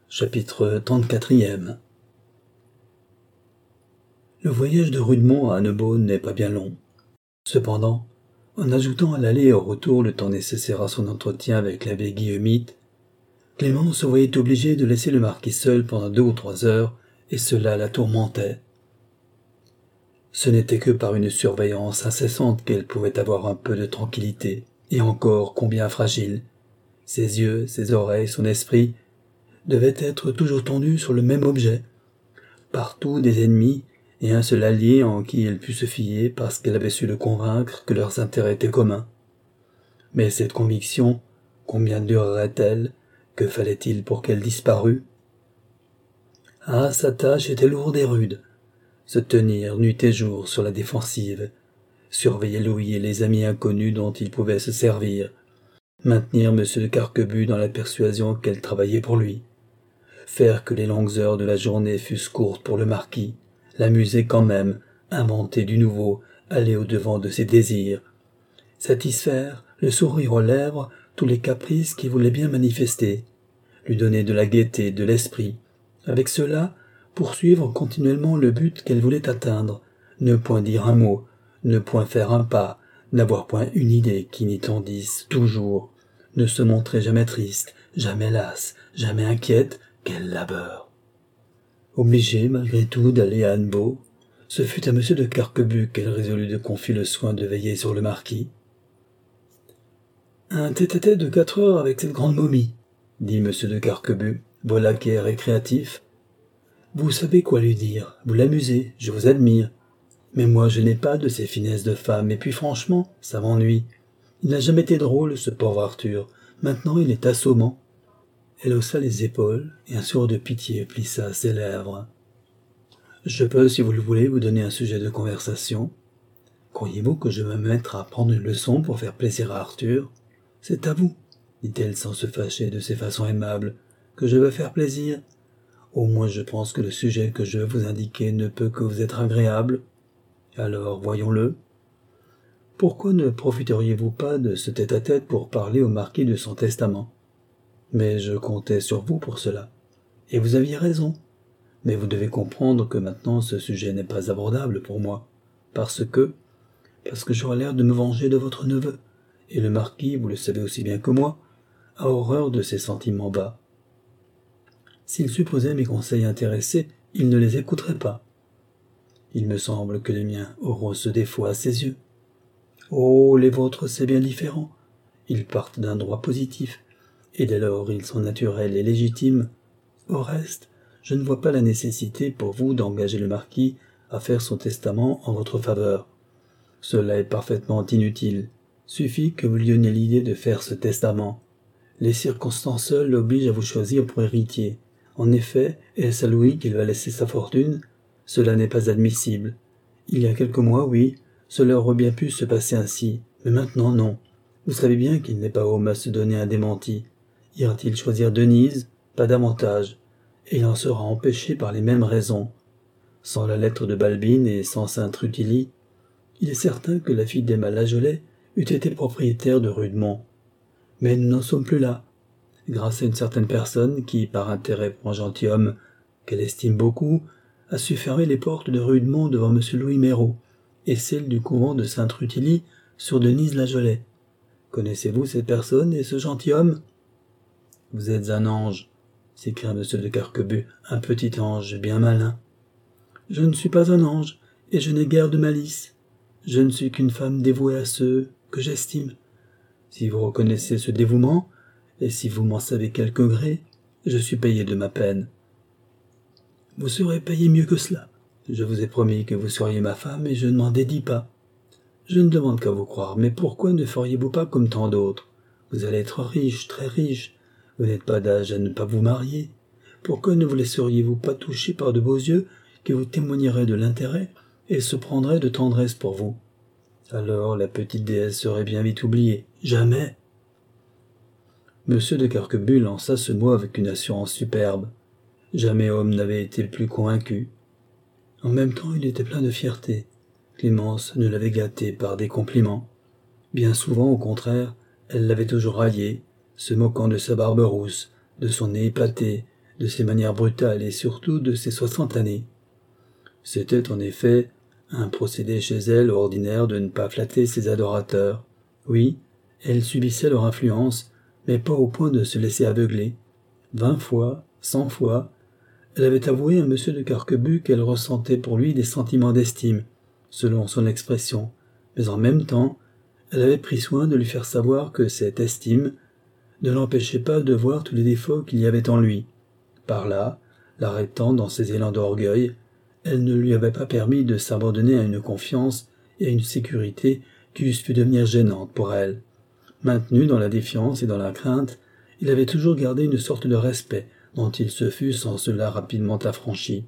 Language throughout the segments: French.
Chapitre 34e. Le voyage de Rudemont à Annebonne n'est pas bien long. Cependant, en ajoutant à l'aller et au retour le temps nécessaire à son entretien avec l'abbé Guillemite, Clémence se voyait obligée de laisser le marquis seul pendant 2 ou 3 heures, et cela la tourmentait. Ce n'était que par une surveillance incessante qu'elle pouvait avoir un peu de tranquillité, et encore combien fragile. Ses yeux, ses oreilles, son esprit devaient être toujours tendus sur le même objet. Partout des ennemis, et un seul allié en qui elle put se fier parce qu'elle avait su le convaincre que leurs intérêts étaient communs. Mais cette conviction, combien durerait-elle? Que fallait-il pour qu'elle disparût? Ah, sa tâche était lourde et rude. Se tenir nuit et jour sur la défensive, surveiller Louis et les amis inconnus dont il pouvait se servir, maintenir M. de Carquebus dans la persuasion qu'elle travaillait pour lui, faire que les longues heures de la journée fussent courtes pour le marquis, l'amuser quand même, inventer du nouveau, aller au-devant de ses désirs, satisfaire, le sourire aux lèvres, tous les caprices qu'il voulait bien manifester, lui donner de la gaieté, de l'esprit, avec cela poursuivre continuellement le but qu'elle voulait atteindre, ne point dire un mot, ne point faire un pas, n'avoir point une idée qui n'y tendisse toujours, ne se montrer jamais triste, jamais lasse, jamais inquiète. Quel labeur! Obligée, malgré tout, d'aller à Annebault, ce fut à M. de Carquebus qu'elle résolut de confier le soin de veiller sur le marquis. « Un tête-à-tête de 4 heures avec cette grande momie, » dit M. de Carquebus, voilà qui est récréatif. « Vous savez quoi lui dire, vous l'amusez, je vous admire. Mais moi, je n'ai pas de ces finesses de femme, et puis franchement, ça m'ennuie. Il n'a jamais été drôle, ce pauvre Arthur. Maintenant, il est assommant. » Elle haussa les épaules, et un sourire de pitié plissa ses lèvres. « Je peux, si vous le voulez, vous donner un sujet de conversation. Croyez-vous que je vais me mettre à prendre une leçon pour faire plaisir à Arthur? C'est à vous, dit-elle sans se fâcher de ses façons aimables, que je veux faire plaisir. Au moins je pense que le sujet que je veux vous indiquer ne peut que vous être agréable. Alors, voyons-le. Pourquoi ne profiteriez-vous pas de ce tête-à-tête pour parler au marquis de son testament? Mais je comptais sur vous pour cela. Et vous aviez raison. Mais vous devez comprendre que maintenant ce sujet n'est pas abordable pour moi. Parce que j'aurais l'air de me venger de votre neveu. Et le marquis, vous le savez aussi bien que moi, a horreur de ces sentiments bas. S'il supposait mes conseils intéressés, il ne les écouterait pas. Il me semble que les miens auront ce défaut à ses yeux. Oh, les vôtres, c'est bien différent. Ils partent d'un droit positif, et dès lors ils sont naturels et légitimes. Au reste, je ne vois pas la nécessité pour vous d'engager le marquis à faire son testament en votre faveur. Cela est parfaitement inutile. Suffit que vous lui donniez l'idée de faire ce testament. Les circonstances seules l'obligent à vous choisir pour héritier. En effet, est-ce à Louis qu'il va laisser sa fortune? Cela n'est pas admissible. Il y a quelques mois, oui, cela aurait bien pu se passer ainsi, mais maintenant non. Vous savez bien qu'il n'est pas homme à se donner un démenti. Ira-t-il choisir Denise? Pas davantage. Et il en sera empêché par les mêmes raisons. Sans la lettre de Balbine et sans Sainte Rutilie, il est certain que la fille d'Emma Lagelet eût été propriétaire de Rudemont. Mais nous n'en sommes plus là. Grâce à une certaine personne qui, par intérêt pour un gentilhomme qu'elle estime beaucoup, a su fermer les portes de Rudemont devant M. Louis Méraud et celles du couvent de Sainte-Rutilie sur Denise Lagelet. Connaissez-vous cette personne et ce gentilhomme? Vous êtes un ange, s'écria M. de Carquebus, un petit ange bien malin. Je ne suis pas un ange, et je n'ai guère de malice. Je ne suis qu'une femme dévouée à ceux que j'estime. Si vous reconnaissez ce dévouement, et si vous m'en savez quelque gré, je suis payé de ma peine. Vous serez payé mieux que cela. Je vous ai promis que vous seriez ma femme, et je ne m'en dédie pas. Je ne demande qu'à vous croire, mais pourquoi ne feriez-vous pas comme tant d'autres? Vous allez être riche, très riche. Vous n'êtes pas d'âge à ne pas vous marier. Pourquoi ne vous laisseriez-vous pas toucher par de beaux yeux qui vous témoigneraient de l'intérêt et se prendraient de tendresse pour vous? Alors la petite déesse serait bien vite oubliée. Jamais. M. de Carquebus lança ce mot avec une assurance superbe. Jamais homme n'avait été plus convaincu. En même temps, il était plein de fierté. Clémence ne l'avait gâté par des compliments. Bien souvent, au contraire, elle l'avait toujours raillé, se moquant de sa barbe rousse, de son nez épaté, de ses manières brutales et surtout de ses 60 années. C'était en effet un procédé chez elle ordinaire de ne pas flatter ses adorateurs. Oui, elle subissait leur influence, mais pas au point de se laisser aveugler. 20 fois, 100 fois, elle avait avoué à M. de Carquebus qu'elle ressentait pour lui des sentiments d'estime, selon son expression, mais en même temps, elle avait pris soin de lui faire savoir que cette estime ne l'empêchait pas de voir tous les défauts qu'il y avait en lui. Par là, l'arrêtant dans ses élans d'orgueil, elle ne lui avait pas permis de s'abandonner à une confiance et à une sécurité qui eussent pu devenir gênantes pour elle. Maintenu dans la défiance et dans la crainte, il avait toujours gardé une sorte de respect dont il se fut sans cela rapidement affranchi.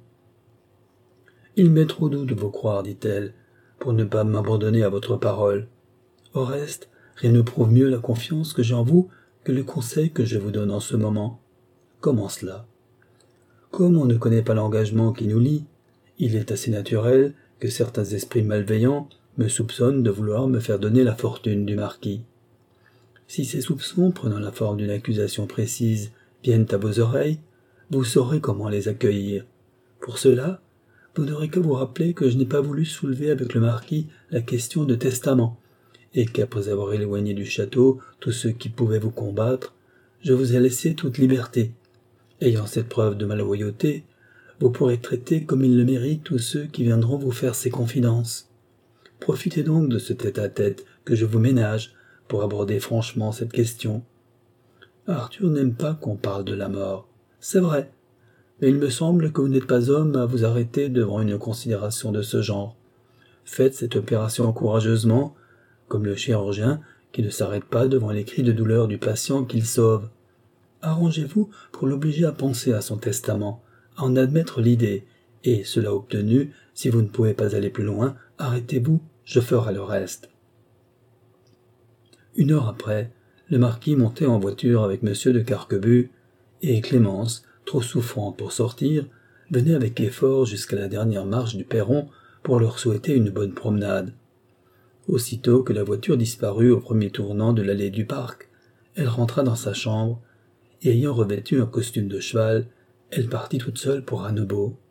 « Il m'est trop doux de vous croire, dit-elle, pour ne pas m'abandonner à votre parole. Au reste, rien ne prouve mieux la confiance que j'ai en vous que le conseil que je vous donne en ce moment. Comment cela? Comme on ne connaît pas l'engagement qui nous lie, il est assez naturel que certains esprits malveillants me soupçonnent de vouloir me faire donner la fortune du marquis. Si ces soupçons, prenant la forme d'une accusation précise, viennent à vos oreilles, vous saurez comment les accueillir. Pour cela, vous n'aurez qu'à vous rappeler que je n'ai pas voulu soulever avec le marquis la question de testament, et qu'après avoir éloigné du château tous ceux qui pouvaient vous combattre, je vous ai laissé toute liberté. Ayant cette preuve de ma loyauté, vous pourrez traiter comme ils le méritent tous ceux qui viendront vous faire ces confidences. Profitez donc de ce tête-à-tête que je vous ménage pour aborder franchement cette question. Arthur n'aime pas qu'on parle de la mort, c'est vrai, mais il me semble que vous n'êtes pas homme à vous arrêter devant une considération de ce genre. Faites cette opération courageusement, comme le chirurgien qui ne s'arrête pas devant les cris de douleur du patient qu'il sauve. Arrangez-vous pour l'obliger à penser à son testament, à en admettre l'idée, et, cela obtenu, si vous ne pouvez pas aller plus loin, arrêtez-vous, je ferai le reste. 1 heure après, le marquis montait en voiture avec M. de Carquebus, et Clémence, trop souffrante pour sortir, venait avec effort jusqu'à la dernière marche du perron pour leur souhaiter une bonne promenade. Aussitôt que la voiture disparut au premier tournant de l'allée du parc, elle rentra dans sa chambre, et ayant revêtu un costume de cheval, elle partit toute seule pour Annebos.